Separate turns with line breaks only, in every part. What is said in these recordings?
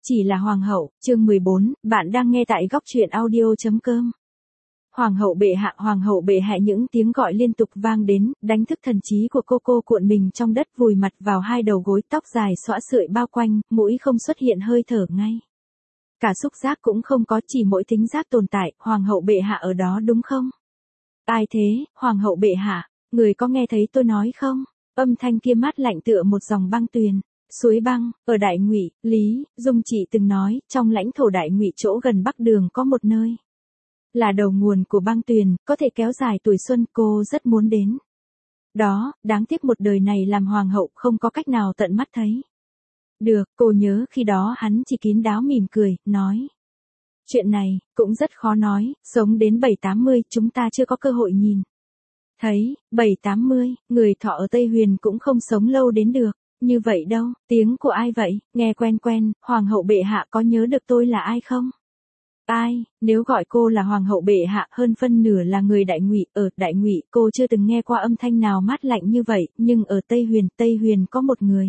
Chỉ là hoàng hậu, chương 14, bạn đang nghe tại góc truyện audio.com. Hoàng hậu bệ hạ, những tiếng gọi liên tục vang đến, đánh thức thần trí của cô cuộn mình trong đất, vùi mặt vào hai đầu gối, tóc dài xõa sượi bao quanh, mũi không xuất hiện hơi thở ngay. Cả xúc giác cũng không có, chỉ mỗi thính giác tồn tại. Hoàng hậu bệ hạ ở đó đúng không? Ai thế, hoàng hậu bệ hạ, người có nghe thấy tôi nói không? Âm thanh kia mát lạnh tựa một dòng băng tuyền. Suối băng, ở Đại Ngụy, Lý Dung chị từng nói, trong lãnh thổ Đại Ngụy chỗ gần Bắc Đường có một nơi là đầu nguồn của băng tuyền, có thể kéo dài tuổi xuân, cô rất muốn đến. Đó, đáng tiếc một đời này làm hoàng hậu không có cách nào tận mắt thấy. Được, cô nhớ khi đó hắn chỉ kín đáo mỉm cười, nói. Chuyện này, cũng rất khó nói, sống đến 7-80, chúng ta chưa có cơ hội nhìn. Thấy, 7-80, người thọ ở Tây Huyền cũng không sống lâu đến được. Như vậy đâu, tiếng của ai vậy, nghe quen quen, hoàng hậu bệ hạ có nhớ được tôi là ai không? Ai, nếu gọi cô là hoàng hậu bệ hạ, hơn phân nửa là người Đại Ngụy, ở Đại Ngụy cô chưa từng nghe qua âm thanh nào mát lạnh như vậy, nhưng ở Tây Huyền có một người.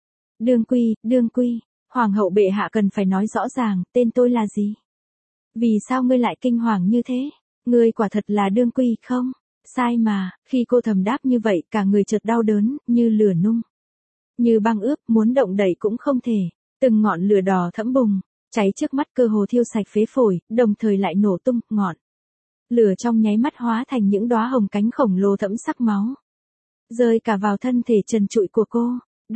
Đương quy, hoàng hậu bệ hạ cần phải nói rõ ràng, tên tôi là gì? Vì sao ngươi lại kinh hoàng như thế? Ngươi quả thật là Đương Quy không? Sai mà, khi cô thầm đáp như vậy, cả người chợt đau đớn, như lửa nung. Như băng ướp, muốn động đậy cũng không thể. Từng ngọn lửa đỏ thẫm bùng, cháy trước mắt, cơ hồ thiêu sạch phế phổi, đồng thời lại nổ tung, ngọn lửa trong nháy mắt hóa thành những đóa hồng cánh khổng lồ thẫm sắc máu, rơi cả vào thân thể trần trụi của cô.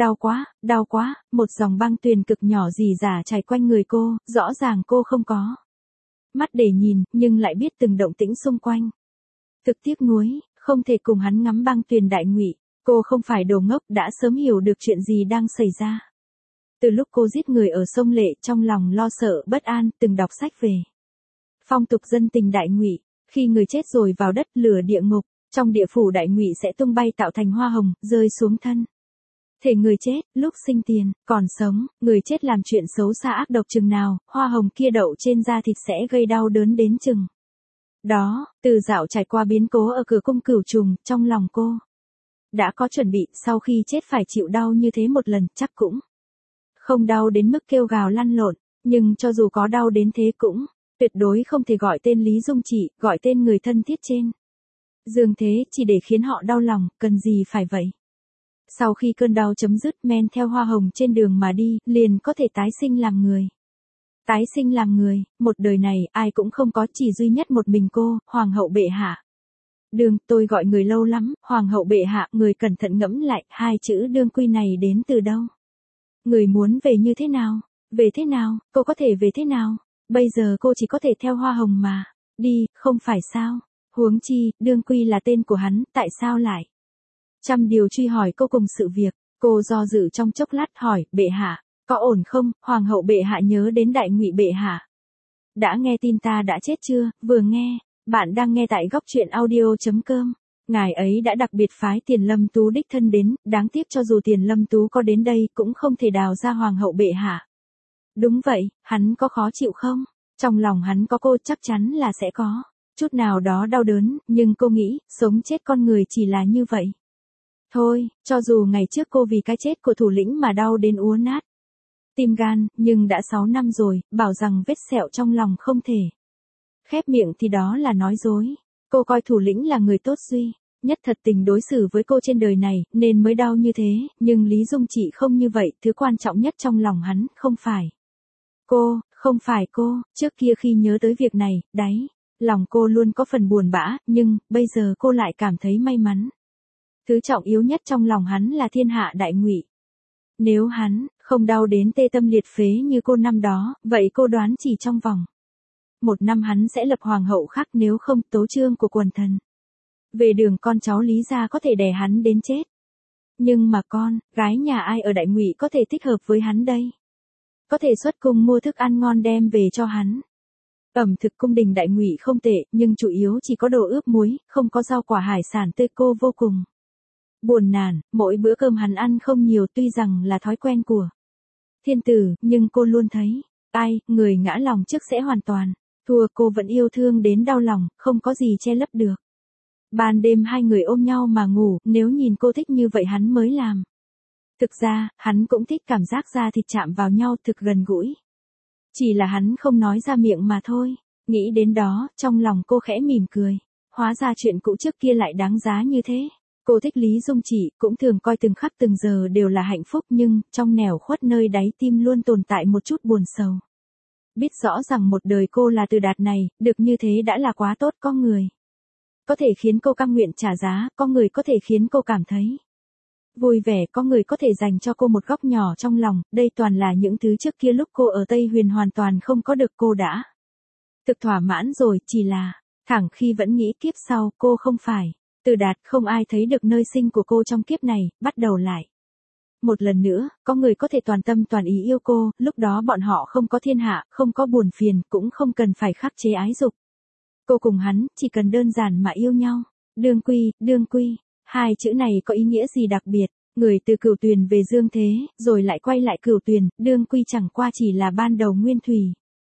Đau quá, một dòng băng tuyền cực nhỏ rỉ rả chảy quanh người cô, rõ ràng cô không có mắt để nhìn, nhưng lại biết từng động tĩnh xung quanh. Thực tiếc nuối, không thể cùng hắn ngắm băng tuyền Đại Ngụy. Cô không phải đồ ngốc, đã sớm hiểu được chuyện gì đang xảy ra. Từ lúc cô giết người ở sông Lệ, trong lòng lo sợ, bất an, từng đọc sách về phong tục dân tình Đại Ngụy, khi người chết rồi vào đất lửa địa ngục, trong địa phủ Đại Ngụy sẽ tung bay tạo thành hoa hồng, rơi xuống thân thể người chết. Lúc sinh tiền, còn sống, người chết làm chuyện xấu xa ác độc chừng nào, hoa hồng kia đậu trên da thịt sẽ gây đau đớn đến chừng đó. Từ dạo trải qua biến cố ở cửa cung Cửu Trùng, trong lòng cô đã có chuẩn bị, sau khi chết phải chịu đau như thế một lần, chắc cũng không đau đến mức kêu gào lăn lộn, nhưng cho dù có đau đến thế cũng tuyệt đối không thể gọi tên Lý Dung chị, gọi tên người thân thiết trên dương thế, chỉ để khiến họ đau lòng, cần gì phải vậy. Sau khi cơn đau chấm dứt, men theo hoa hồng trên đường mà đi, liền có thể tái sinh làm người. Tái sinh làm người, một đời này, ai cũng không có, chỉ duy nhất một mình cô, hoàng hậu bệ hạ. Tôi gọi người lâu lắm, hoàng hậu bệ hạ, người cẩn thận ngẫm lại, hai chữ Đương Quy này đến từ đâu? Người muốn về như thế nào? Về thế nào? Cô có thể về thế nào? Bây giờ cô chỉ có thể theo hoa hồng mà đi, không phải sao? Huống chi, Đương Quy là tên của hắn, tại sao lại? Trăm điều truy hỏi cô cùng sự việc, cô do dự trong chốc lát hỏi, bệ hạ, có ổn không? Hoàng hậu bệ hạ nhớ đến Đại Ngụy bệ hạ. Đã nghe tin ta đã chết chưa? Vừa nghe. Bạn đang nghe tại góc truyện audio.com. Ngài ấy đã đặc biệt phái Tiền Lâm Tú đích thân đến, đáng tiếc cho dù Tiền Lâm Tú có đến đây cũng không thể đào ra hoàng hậu bệ hạ. Đúng vậy, hắn có khó chịu không? Trong lòng hắn có cô, chắc chắn là sẽ có chút nào đó đau đớn, nhưng cô nghĩ, sống chết con người chỉ là như vậy. Thôi, cho dù ngày trước cô vì cái chết của thủ lĩnh mà đau đến úa nát tim gan, nhưng đã 6 năm rồi, bảo rằng vết sẹo trong lòng không thể khép miệng thì đó là nói dối. Cô coi thủ lĩnh là người tốt duy nhất thật tình đối xử với cô trên đời này, nên mới đau như thế, nhưng Lý Dung chị không như vậy, thứ quan trọng nhất trong lòng hắn, không phải cô, trước kia khi nhớ tới việc này, đáy lòng cô luôn có phần buồn bã, nhưng, bây giờ cô lại cảm thấy may mắn. Thứ trọng yếu nhất trong lòng hắn là thiên hạ Đại Ngụy. Nếu hắn không đau đến tê tâm liệt phế như cô năm đó, vậy cô đoán chỉ trong vòng 1 năm hắn sẽ lập hoàng hậu khác, nếu không, tấu chương của quần thần về đường con cháu Lý gia có thể đè hắn đến chết. Nhưng mà con gái nhà ai ở Đại Ngụy có thể thích hợp với hắn đây? Có thể xuất cung mua thức ăn ngon đem về cho hắn. Ẩm thực cung đình Đại Ngụy không tệ, nhưng chủ yếu chỉ có đồ ướp muối, không có rau quả hải sản tươi, cô vô cùng buồn nản. Mỗi bữa cơm hắn ăn không nhiều, tuy rằng là thói quen của thiên tử, nhưng cô luôn thấy, người ngã lòng trước sẽ hoàn toàn thua. Cô vẫn yêu thương đến đau lòng, không có gì che lấp được. Ban đêm hai người ôm nhau mà ngủ, nếu nhìn cô thích như vậy hắn mới làm. Thực ra, hắn cũng thích cảm giác da thịt chạm vào nhau, thực gần gũi. Chỉ là hắn không nói ra miệng mà thôi. Nghĩ đến đó, trong lòng cô khẽ mỉm cười. Hóa ra chuyện cũ trước kia lại đáng giá như thế. Cô thích Lý Dung Chỉ, cũng thường coi từng khắc từng giờ đều là hạnh phúc nhưng, trong nẻo khuất nơi đáy tim luôn tồn tại một chút buồn sầu. Biết rõ rằng một đời cô là Từ Đạt này, được như thế đã là quá tốt, có người có thể khiến cô cam nguyện trả giá, có người có thể khiến cô cảm thấy vui vẻ, có người có thể dành cho cô một góc nhỏ trong lòng, đây toàn là những thứ trước kia lúc cô ở Tây Huyền hoàn toàn không có được, cô đã thực thỏa mãn rồi, chỉ là, thẳng khi vẫn nghĩ kiếp sau cô không phải Từ Đạt, không ai thấy được nơi sinh của cô trong kiếp này, bắt đầu lại. Một lần nữa, có người có thể toàn tâm toàn ý yêu cô, lúc đó bọn họ không có thiên hạ, không có buồn phiền, cũng không cần phải khắc chế ái dục. Cô cùng hắn, chỉ cần đơn giản mà yêu nhau. Đương quy, hai chữ này có ý nghĩa gì đặc biệt? Người từ Cửu Tuyền về Dương Thế, rồi lại quay lại Cửu Tuyền, đương quy chẳng qua chỉ là ban đầu nguyên thủy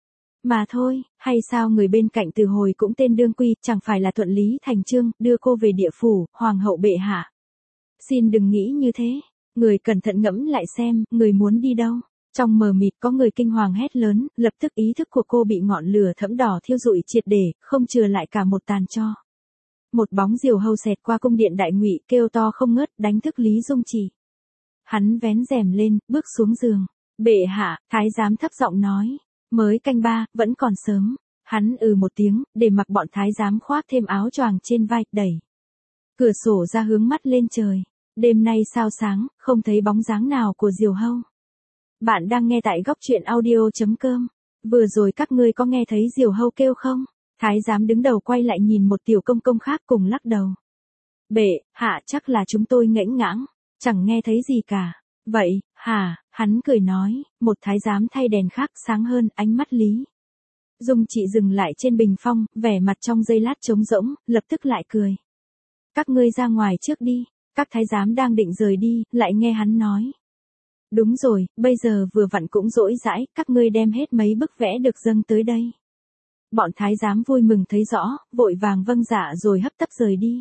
mà thôi, hay sao người bên cạnh từ hồi cũng tên đương quy, chẳng phải là thuận lý thành chương, đưa cô về địa phủ, hoàng hậu bệ hạ. Xin đừng nghĩ như thế, người cẩn thận ngẫm lại xem, người muốn đi đâu? Trong mờ mịt có người kinh hoàng hét lớn, lập tức ý thức của cô bị ngọn lửa thẫm đỏ thiêu rụi triệt để, không chừa lại cả một tàn tro. Một bóng diều hâu xẹt qua cung điện Đại Ngụy, kêu to không ngớt, đánh thức Lý Dung Chỉ. Hắn vén rèm lên, bước xuống giường. Bệ hạ, thái giám thấp giọng nói, mới canh ba, vẫn còn sớm. Hắn một tiếng, để mặc bọn thái giám khoác thêm áo choàng trên vai, đẩy cửa sổ ra hướng mắt lên trời. Đêm nay sao sáng, không thấy bóng dáng nào của diều hâu. Bạn đang nghe tại góc truyện audio.com. Vừa rồi các ngươi có nghe thấy diều hâu kêu không? Thái giám đứng đầu quay lại nhìn một tiểu công công khác cùng lắc đầu. Bệ hạ, chắc là chúng tôi ngễnh ngãng, chẳng nghe thấy gì cả. Vậy, hả? Hắn cười nói, một thái giám thay đèn khác sáng hơn, ánh mắt Lý Dung Chỉ dừng lại trên bình phong, vẻ mặt trong giây lát trống rỗng, lập tức lại cười. Các ngươi ra ngoài trước đi. Các thái giám đang định rời đi, lại nghe hắn nói. Đúng rồi, bây giờ vừa vặn cũng rỗi rãi, các ngươi đem hết mấy bức vẽ được dâng tới đây. Bọn thái giám vui mừng thấy rõ, vội vàng vâng dạ rồi hấp tấp rời đi.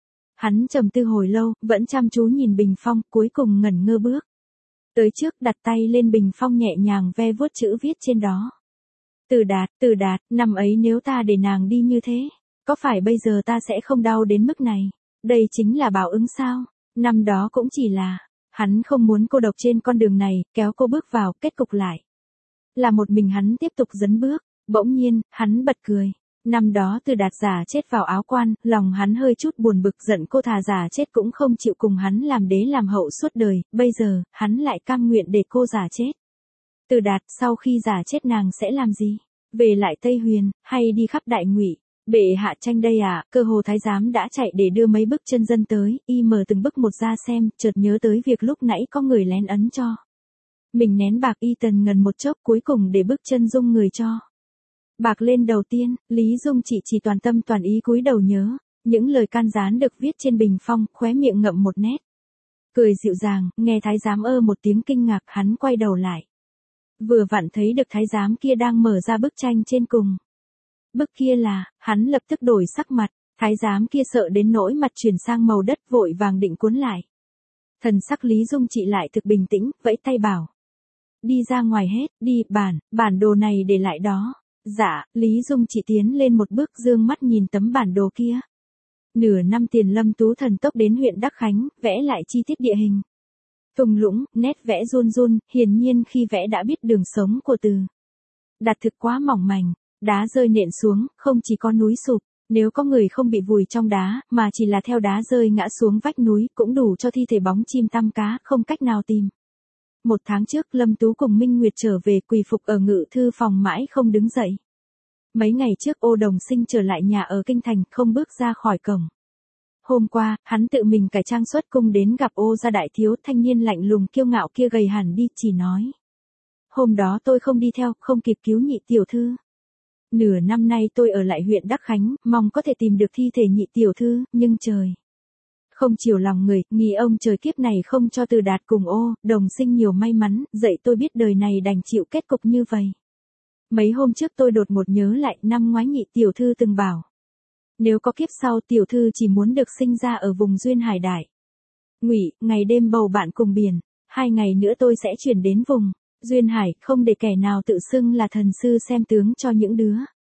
Hắn trầm tư hồi lâu, vẫn chăm chú nhìn bình phong, cuối cùng ngẩn ngơ bước tới trước, đặt tay lên bình phong nhẹ nhàng ve vuốt chữ viết trên đó. Từ Đạt, năm ấy nếu ta để nàng đi như thế, có phải bây giờ ta sẽ không đau đến mức này? Đây chính là báo ứng sao? Năm đó cũng chỉ là, hắn không muốn cô độc trên con đường này, kéo cô bước vào, kết cục lại là một mình hắn tiếp tục dấn bước. Bỗng nhiên, hắn bật cười. Năm đó Từ Đạt giả chết vào áo quan, lòng hắn hơi chút buồn bực, giận cô thà giả chết cũng không chịu cùng hắn làm đế làm hậu suốt đời, bây giờ, hắn lại cam nguyện để cô giả chết. Từ Đạt, sau khi giả chết nàng sẽ làm gì? Về lại Tây Huyền, hay đi khắp Đại Ngụy? Bệ hạ tranh đây à? Cơ hồ thái giám đã chạy để đưa mấy bức chân dân tới, y mở từng bức một ra xem, chợt nhớ tới việc lúc nãy có người lén ấn cho mình nén bạc, y tần ngần một chốc, cuối cùng để bức chân dung người cho bạc lên đầu tiên. Lý Dung chỉ toàn tâm toàn ý cúi đầu nhớ những lời can gián được viết trên bình phong, khóe miệng ngậm một nét cười dịu dàng. Nghe thái giám một tiếng kinh ngạc, hắn quay đầu lại, vừa vặn thấy được thái giám kia đang mở ra bức tranh trên cùng. Bức kia là, hắn lập tức đổi sắc mặt, thái giám kia sợ đến nỗi mặt chuyển sang màu đất, vội vàng định cuốn lại. Thần sắc Lý Dung Chỉ lại thực bình tĩnh, vẫy tay bảo. Đi ra ngoài hết, đi, bản đồ này để lại đó. Dạ, Lý Dung Chỉ tiến lên một bước, dương mắt nhìn tấm bản đồ kia. Nửa năm tiền Lâm Tú thần tốc đến huyện Đắc Khánh, vẽ lại chi tiết địa hình. Thung lũng, nét vẽ run run, hiển nhiên khi vẽ đã biết đường sống của Từ Đạt thực quá mỏng manh. Đá rơi nện xuống, không chỉ có núi sụp, nếu có người không bị vùi trong đá, mà chỉ là theo đá rơi ngã xuống vách núi, cũng đủ cho thi thể bóng chim tăm cá, không cách nào tìm. Một tháng trước, Lâm Tú cùng Minh Nguyệt trở về, quỳ phục ở ngự thư phòng mãi không đứng dậy. Mấy ngày trước Ô Đồng Sinh trở lại nhà ở Kinh Thành, không bước ra khỏi cổng. Hôm qua, hắn tự mình cải trang xuất cung đến gặp Ô gia đại thiếu, thanh niên lạnh lùng kiêu ngạo kia gầy hẳn đi, chỉ nói. Hôm đó tôi không đi theo, không kịp cứu nhị tiểu thư. Nửa năm nay tôi ở lại huyện Đắc Khánh, mong có thể tìm được thi thể nhị tiểu thư, nhưng trời không chiều lòng người, nghi ông trời kiếp này không cho Từ Đạt cùng Ô Đồng Sinh nhiều may mắn, dạy tôi biết đời này đành chịu kết cục như vậy. Mấy hôm trước tôi đột ngột nhớ lại, năm ngoái nhị tiểu thư từng bảo, nếu có kiếp sau tiểu thư chỉ muốn được sinh ra ở vùng duyên hải Đại Ngụy, ngày đêm bầu bạn cùng biển, 2 ngày nữa tôi sẽ chuyển đến vùng Duyên Hải không để kẻ nào tự xưng là thần sư xem tướng cho những đứa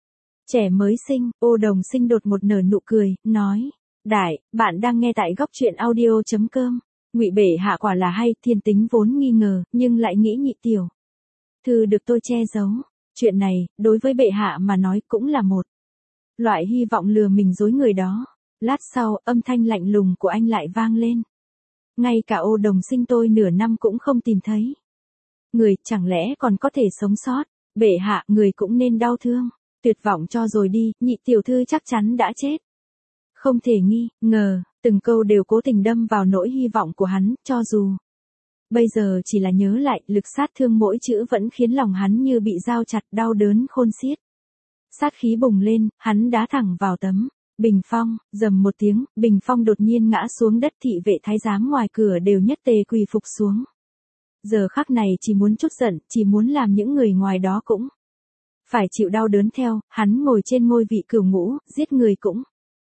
trẻ mới sinh. Ô Đồng Sinh đột một nở nụ cười, nói. Đại, bạn đang nghe tại góc truyện audio.com. Ngụy Bệ Hạ quả là hay, Thiên Tính vốn nghi ngờ, nhưng lại nghĩ Nhị tiểu thư được tôi che giấu. Chuyện này, đối với bệ hạ mà nói cũng là một loại hy vọng lừa mình dối người đó. Lát sau, âm thanh lạnh lùng của anh lại vang lên. Ngay cả Ô Đồng Sinh tôi nửa năm cũng không tìm thấy. Người chẳng lẽ còn có thể sống sót. Bệ hạ, người cũng nên đau thương. Tuyệt vọng cho rồi đi, Nhị tiểu thư chắc chắn đã chết. Không thể nghi ngờ, từng câu đều cố tình đâm vào nỗi hy vọng của hắn, cho dù bây giờ chỉ là nhớ lại, lực sát thương mỗi chữ vẫn khiến lòng hắn như bị dao chặt, đau đớn khôn xiết. Sát khí bùng lên, hắn đá thẳng vào tấm bình phong, rầm một tiếng, bình phong đột nhiên ngã xuống đất, thị vệ thái giám ngoài cửa đều nhất tề quỳ phục xuống. Giờ khắc này chỉ muốn trút giận, chỉ muốn làm những người ngoài đó cũng phải chịu đau đớn theo. Hắn ngồi trên ngôi vị cửu ngũ, giết người cũng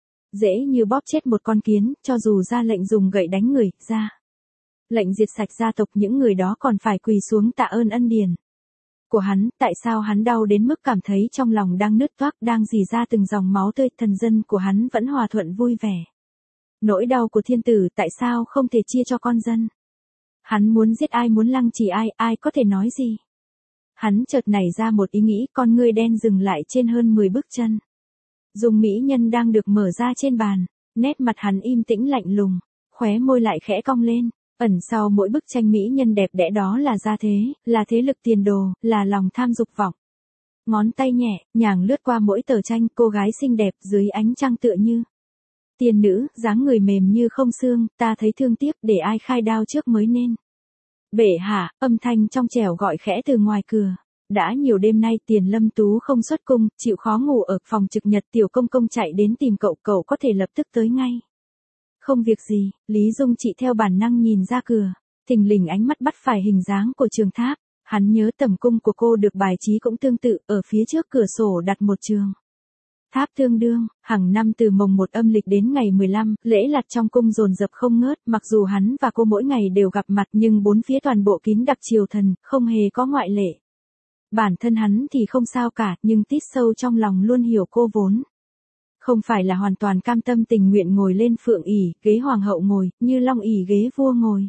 dễ như bóp chết một con kiến, cho dù ra lệnh dùng gậy đánh người, ra lệnh diệt sạch gia tộc, những người đó còn phải quỳ xuống tạ ơn ân điển của hắn. Tại sao hắn đau đến mức cảm thấy trong lòng đang nứt toác, đang rỉ ra từng dòng máu tươi, thần dân của hắn vẫn hòa thuận vui vẻ. Nỗi đau của thiên tử tại sao không thể chia cho con dân? Hắn muốn giết ai, muốn lăng trì ai, ai có thể nói gì? Hắn chợt nảy ra một ý nghĩ, con ngươi đen dừng lại trên hơn 10 bức chân dung mỹ nhân đang được mở ra trên bàn. Nét mặt hắn im tĩnh lạnh lùng, khóe môi lại khẽ cong lên. Ẩn sau mỗi bức tranh mỹ nhân đẹp đẽ đó là gia thế, là thế lực tiền đồ, là lòng tham dục vọng. Ngón tay nhẹ nhàng lướt qua mỗi tờ tranh, cô gái xinh đẹp dưới ánh trăng tựa như tiên nữ, dáng người mềm như không xương, ta thấy thương tiếc, để ai khai đao trước mới nên. Bệ hạ, âm thanh trong trẻo gọi khẽ từ ngoài cửa. Đã nhiều đêm nay Tiền Lâm Tú không xuất cung, chịu khó ngủ ở phòng trực nhật, tiểu công công chạy đến tìm cậu, cậu có thể lập tức tới ngay. Không việc gì, Lý Dung Trị theo bản năng nhìn ra cửa, thình lình ánh mắt bắt phải hình dáng của Trường Tháp. Hắn nhớ tầm cung của cô được bài trí cũng tương tự, ở phía trước cửa sổ đặt một trường tháp tương đương. Hàng năm từ mồng 1 âm lịch đến ngày 15, lễ lặt trong cung dồn dập không ngớt. Mặc dù hắn và cô mỗi ngày đều gặp mặt, nhưng bốn phía toàn bộ kín đặc triều thần, không hề có ngoại lệ. Bản thân hắn thì không sao cả, nhưng tít sâu trong lòng luôn hiểu cô vốn không phải là hoàn toàn cam tâm tình nguyện ngồi lên phượng ỷ, ghế hoàng hậu ngồi, như long ỷ ghế vua ngồi.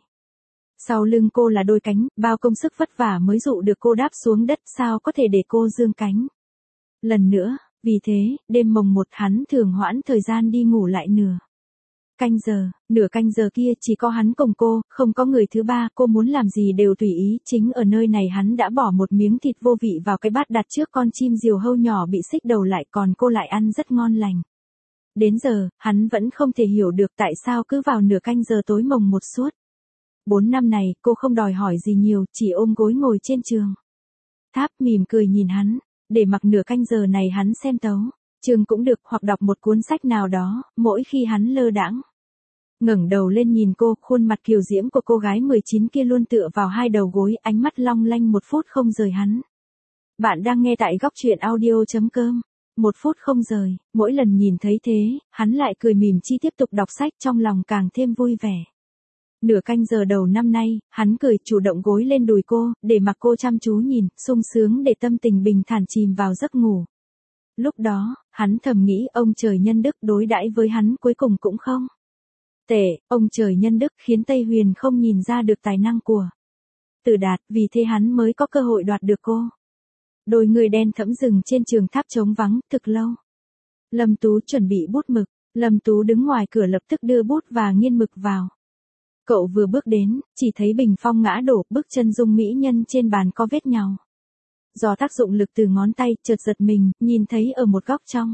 Sau lưng cô là đôi cánh, bao công sức vất vả mới dụ được cô đáp xuống đất, sao có thể để cô dương cánh lần nữa. Vì thế, đêm mồng 1 hắn thường hoãn thời gian đi ngủ lại nửa canh giờ kia chỉ có hắn cùng cô, không có người thứ ba. Cô muốn làm gì đều tùy ý. Chính ở nơi này hắn đã bỏ một miếng thịt vô vị vào cái bát đặt trước con chim diều hâu nhỏ bị xích đầu lại, còn cô lại ăn rất ngon lành. Đến giờ, hắn vẫn không thể hiểu được tại sao cứ vào nửa canh giờ tối mồng 1 suốt 4 năm này, cô không đòi hỏi gì nhiều, chỉ ôm gối ngồi trên trường tháp mỉm cười nhìn hắn. Để mặc nửa canh giờ này hắn xem tấu chương cũng được, hoặc đọc một cuốn sách nào đó. Mỗi khi hắn lơ đãng ngẩng đầu lên nhìn cô, khuôn mặt kiều diễm của cô gái 19 kia luôn tựa vào hai đầu gối, ánh mắt long lanh một phút không rời hắn. Bạn đang nghe tại góc truyện audio.com. Một phút không rời. Mỗi lần nhìn thấy thế, hắn lại cười mỉm chi tiếp tục đọc sách, trong lòng càng thêm vui vẻ. Nửa canh giờ đầu năm nay, hắn cười chủ động gối lên đùi cô, để mặc cô chăm chú nhìn, sung sướng để tâm tình bình thản chìm vào giấc ngủ. Lúc đó, hắn thầm nghĩ ông trời nhân đức đối đãi với hắn cuối cùng cũng không tệ. Ông trời nhân đức khiến Tây Huyền không nhìn ra được tài năng của Tử Đạt, vì thế hắn mới có cơ hội đoạt được cô. Đôi người đen thẫm dừng trên trường tháp trống vắng thực lâu. Lâm Tú chuẩn bị bút mực. Lâm Tú đứng ngoài cửa lập tức đưa bút và nghiên mực vào. Cậu vừa bước đến, chỉ thấy bình phong ngã đổ, bước chân dung mỹ nhân trên bàn có vết nhàu. Do tác dụng lực từ ngón tay, chợt giật mình, nhìn thấy ở một góc trong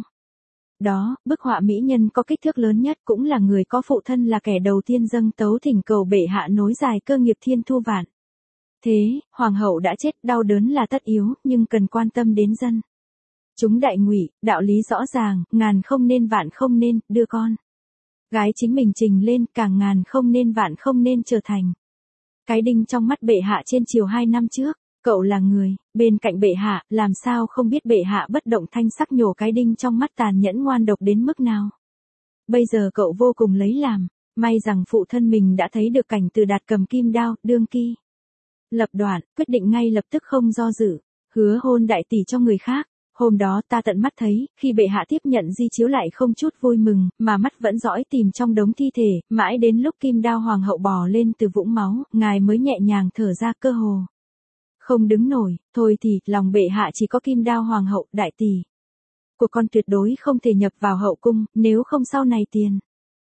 đó, bức họa mỹ nhân có kích thước lớn nhất, cũng là người có phụ thân là kẻ đầu tiên dâng tấu thỉnh cầu bệ hạ nối dài cơ nghiệp thiên thu vạn. Thế, hoàng hậu đã chết, đau đớn là tất yếu, nhưng cần quan tâm đến dân chúng đại ngụy. Đạo lý rõ ràng, ngàn không nên vạn không nên, đưa con gái chính mình trình lên, càng ngàn không nên vạn không nên trở thành cái đinh trong mắt bệ hạ trên chiều 2 năm trước. Cậu là người bên cạnh bệ hạ, làm sao không biết bệ hạ bất động thanh sắc nhổ cái đinh trong mắt tàn nhẫn ngoan độc đến mức nào. Bây giờ cậu vô cùng lấy làm may rằng phụ thân mình đã thấy được cảnh Từ Đạt cầm kim đao, đương ki Lập đoạn, quyết định ngay lập tức không do dự, hứa hôn đại tỷ cho người khác. Hôm đó ta tận mắt thấy, khi bệ hạ tiếp nhận di chiếu lại không chút vui mừng, mà mắt vẫn dõi tìm trong đống thi thể, mãi đến lúc kim đao hoàng hậu bò lên từ vũng máu, ngài mới nhẹ nhàng thở ra cơ hồ. Không đứng nổi, thôi thì, lòng bệ hạ chỉ có kim đao hoàng hậu, đại tỷ. Của con tuyệt đối không thể nhập vào hậu cung, nếu không sau này tiền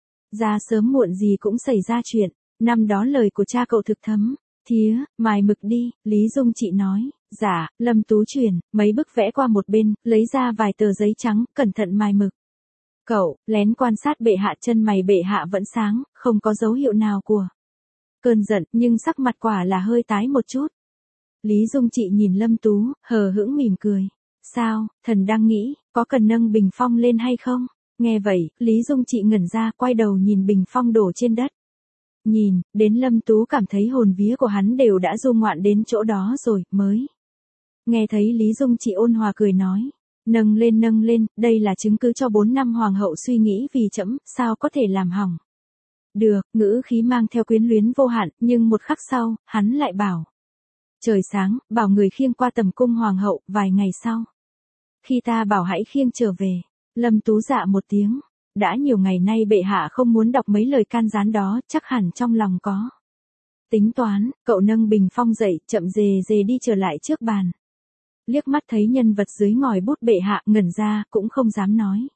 ra sớm muộn gì cũng xảy ra chuyện. Năm đó lời của cha cậu thực thấm. Thía, mài mực đi, Lý Dung chị nói. Dạ, Lâm Tú chuyển, mấy bức vẽ qua một bên, lấy ra vài tờ giấy trắng, cẩn thận mài mực. Cậu, lén quan sát bệ hạ, chân mày bệ hạ vẫn sáng, không có dấu hiệu nào của cơn giận, nhưng sắc mặt quả là hơi tái một chút. Lý Dung chị nhìn Lâm Tú, hờ hững mỉm cười. Sao, thần đang nghĩ, có cần nâng bình phong lên hay không? Nghe vậy, Lý Dung chị ngẩn ra, quay đầu nhìn bình phong đổ trên đất. Nhìn, đến Lâm Tú cảm thấy hồn vía của hắn đều đã du ngoạn đến chỗ đó rồi, mới. Nghe thấy Lý Dung chị ôn hòa cười nói. Nâng lên, đây là chứng cứ cho 4 năm hoàng hậu suy nghĩ vì trẫm, sao có thể làm hỏng. Được, ngữ khí mang theo quyến luyến vô hạn, nhưng một khắc sau, hắn lại bảo. Trời sáng, bảo người khiêng qua tầm cung hoàng hậu, vài ngày sau. Khi ta bảo hãy khiêng trở về, Lâm Tú dạ một tiếng. Đã nhiều ngày nay bệ hạ không muốn đọc mấy lời can gián đó, chắc hẳn trong lòng có tính toán. Cậu nâng bình phong dậy, chậm rề đi trở lại trước bàn. Liếc mắt thấy nhân vật dưới ngòi bút bệ hạ, ngẩn ra, cũng không dám nói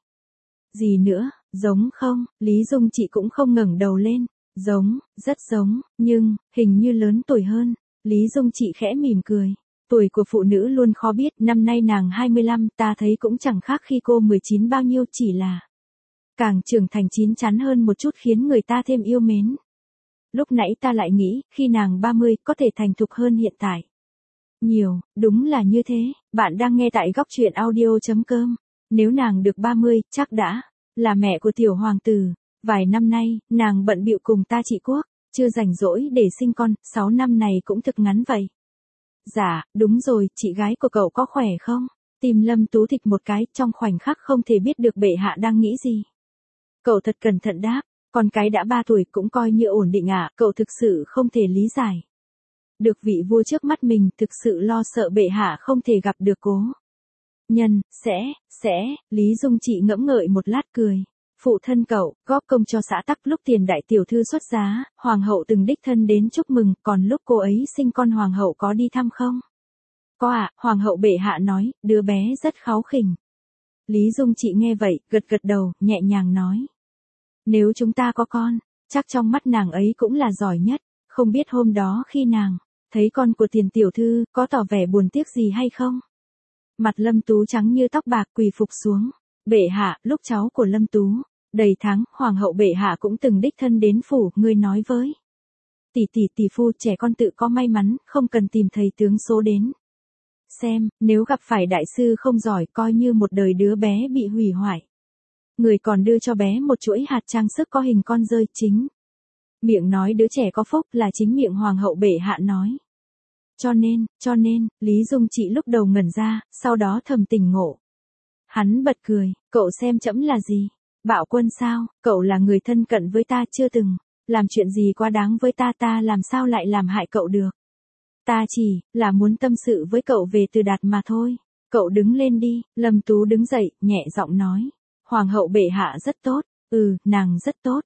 gì nữa. Giống không? Lý Dung chị cũng không ngẩng đầu lên. Giống, rất giống, nhưng hình như lớn tuổi hơn. Lý Dung chị khẽ mỉm cười. Tuổi của phụ nữ luôn khó biết, năm nay nàng 25, ta thấy cũng chẳng khác khi cô 19 bao nhiêu, chỉ là càng trưởng thành chín chắn hơn một chút khiến người ta thêm yêu mến. Lúc nãy ta lại nghĩ, khi nàng 30, có thể thành thục hơn hiện tại. Nhiều, đúng là như thế. Bạn đang nghe tại góc truyện audio.com. Nếu nàng được 30, chắc đã là mẹ của tiểu hoàng tử. Vài năm nay, nàng bận bịu cùng ta trị quốc, chưa rảnh rỗi để sinh con, 6 năm này cũng thực ngắn vậy. Dạ, đúng rồi, chị gái của cậu có khỏe không? Tim Lâm Tú thịch một cái, trong khoảnh khắc không thể biết được bệ hạ đang nghĩ gì. Cậu thật cẩn thận đáp, con cái đã 3 tuổi cũng coi như ổn định ạ, cậu thực sự không thể lý giải. Được vị vua trước mắt mình, thực sự lo sợ bệ hạ không thể gặp được cố nhân, Lý Dung chị ngẫm ngợi một lát cười. Phụ thân cậu, góp công cho xã tắc lúc tiền đại tiểu thư xuất giá, hoàng hậu từng đích thân đến chúc mừng, còn lúc cô ấy sinh con hoàng hậu có đi thăm không? Có ạ, hoàng hậu bệ hạ nói, đứa bé rất kháu khỉnh. Lý Dung chị nghe vậy, gật đầu, nhẹ nhàng nói. Nếu chúng ta có con, chắc trong mắt nàng ấy cũng là giỏi nhất, không biết hôm đó khi nàng thấy con của tiền tiểu thư, có tỏ vẻ buồn tiếc gì hay không? Mặt Lâm Tú trắng như tóc bạc, quỳ phục xuống. Bệ hạ, lúc cháu của Lâm Tú đầy tháng, hoàng hậu bệ hạ cũng từng đích thân đến phủ, ngươi nói với tỷ phu, trẻ con tự có may mắn, không cần tìm thầy tướng số đến xem, nếu gặp phải đại sư không giỏi, coi như một đời đứa bé bị hủy hoại. Người còn đưa cho bé một chuỗi hạt trang sức có hình con dơi, chính miệng nói đứa trẻ có phúc, là chính miệng hoàng hậu bệ hạ nói. Cho nên, Lý Dung chị lúc đầu ngẩn ra, sau đó thầm tỉnh ngộ. Hắn bật cười, cậu xem trẫm là gì? Bạo quân sao? Cậu là người thân cận với ta, chưa từng làm chuyện gì quá đáng với ta làm sao lại làm hại cậu được? Ta chỉ là muốn tâm sự với cậu về Từ Đạt mà thôi. Cậu đứng lên đi. Lâm Tú đứng dậy, nhẹ giọng nói. Hoàng hậu bệ hạ rất tốt. Nàng rất tốt.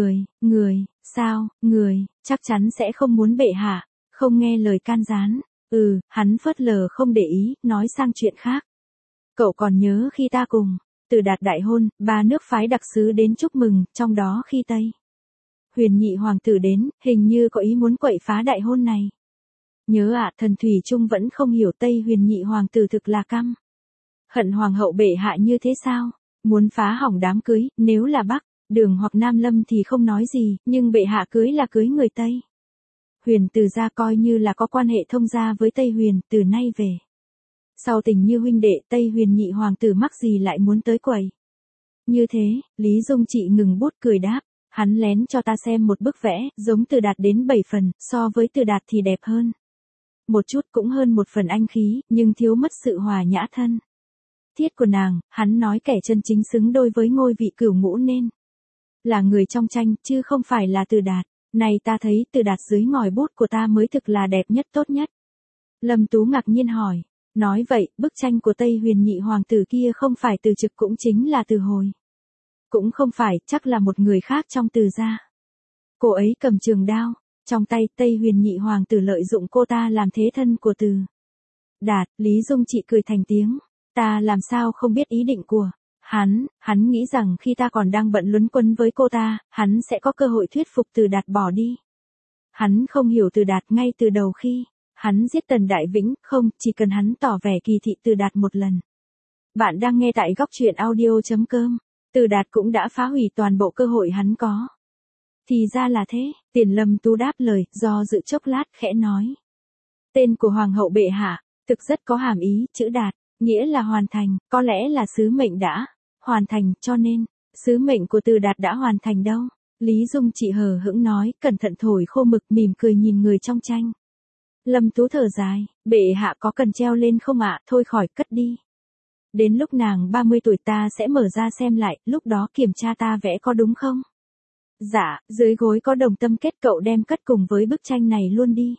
Sao, chắc chắn sẽ không muốn bệ hạ không nghe lời can gián. Hắn phớt lờ không để ý, nói sang chuyện khác. Cậu còn nhớ khi ta cùng Từ Đạt đại hôn, 3 nước phái đặc sứ đến chúc mừng, trong đó khi Tây Huyền nhị hoàng tử đến, hình như có ý muốn quậy phá đại hôn này. Nhớ ạ, thần thủy chung vẫn không hiểu Tây Huyền nhị hoàng tử thực là căm hận hoàng hậu bệ hạ như thế sao? Muốn phá hỏng đám cưới, nếu là Bắc Đường hoặc Nam Lâm thì không nói gì, nhưng bệ hạ cưới là cưới người Tây Huyền từ gia, coi như là có quan hệ thông gia với Tây Huyền, từ nay về sau tình như huynh đệ, Tây Huyền nhị hoàng tử mắc gì lại muốn tới quầy. Như thế, Lý Dung chị ngừng bút cười đáp, hắn lén cho ta xem một bức vẽ, giống Từ Đạt đến 7 phần, so với Từ Đạt thì đẹp hơn một chút, cũng hơn một phần anh khí, nhưng thiếu mất sự hòa nhã thân thiết của nàng. Hắn nói kẻ chân chính xứng đôi với ngôi vị cửu ngũ nên là người trong tranh, chứ không phải là Từ Đạt. Này ta thấy Từ Đạt dưới ngòi bút của ta mới thực là đẹp nhất tốt nhất. Lâm Tú ngạc nhiên hỏi. Nói vậy, bức tranh của Tây Huyền nhị hoàng tử kia không phải Từ Trực cũng chính là Từ Hồi. Cũng không phải, chắc là một người khác trong Từ gia. Cô ấy cầm trường đao, trong tay Tây Huyền nhị hoàng tử lợi dụng cô ta làm thế thân của Từ Đạt. Lý Dung Trị cười thành tiếng. Ta làm sao không biết ý định của hắn nghĩ rằng khi ta còn đang bận luấn quấn với cô ta, hắn sẽ có cơ hội thuyết phục Từ Đạt bỏ đi. Hắn không hiểu Từ Đạt ngay từ đầu khi hắn giết Tần Đại Vĩnh, không, chỉ cần hắn tỏ vẻ kỳ thị Từ Đạt một lần. Bạn đang nghe tại góc truyện audio.com. Từ Đạt cũng đã phá hủy toàn bộ cơ hội hắn có. Thì ra là thế, Tiền Lâm Tú đáp lời, do dự chốc lát khẽ nói. Tên của Hoàng hậu bệ hạ, thực rất có hàm ý, chữ Đạt, nghĩa là hoàn thành, có lẽ là sứ mệnh đã hoàn thành, cho nên, sứ mệnh của Từ Đạt đã hoàn thành đâu. Lý Dung Trị hờ hững nói, cẩn thận thổi khô mực, mỉm cười nhìn người trong tranh. Lâm Tú thở dài, bệ hạ có cần treo lên không ạ, thôi khỏi cất đi. Đến lúc nàng 30 tuổi ta sẽ mở ra xem lại, lúc đó kiểm tra ta vẽ có đúng không? Dạ, dưới gối có đồng tâm kết, cậu đem cất cùng với bức tranh này luôn đi.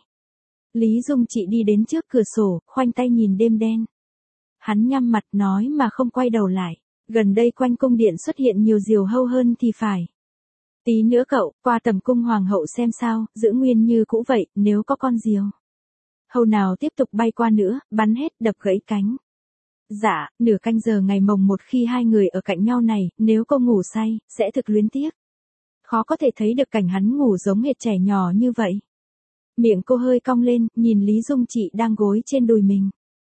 Lý Dung Trị đi đến trước cửa sổ, khoanh tay nhìn đêm đen. Hắn nhắm mặt nói mà không quay đầu lại. Gần đây quanh cung điện xuất hiện nhiều diều hâu hơn thì phải. Tí nữa cậu, qua tầm cung hoàng hậu xem sao, giữ nguyên như cũ vậy, nếu có con diều hầu nào tiếp tục bay qua nữa, bắn hết đập gãy cánh. Dạ, nửa canh giờ ngày mồng 1 khi hai người ở cạnh nhau này, nếu cô ngủ say, sẽ thực luyến tiếc. Khó có thể thấy được cảnh hắn ngủ giống hệt trẻ nhỏ như vậy. Miệng cô hơi cong lên, nhìn Lý Dung Trị đang gối trên đùi mình.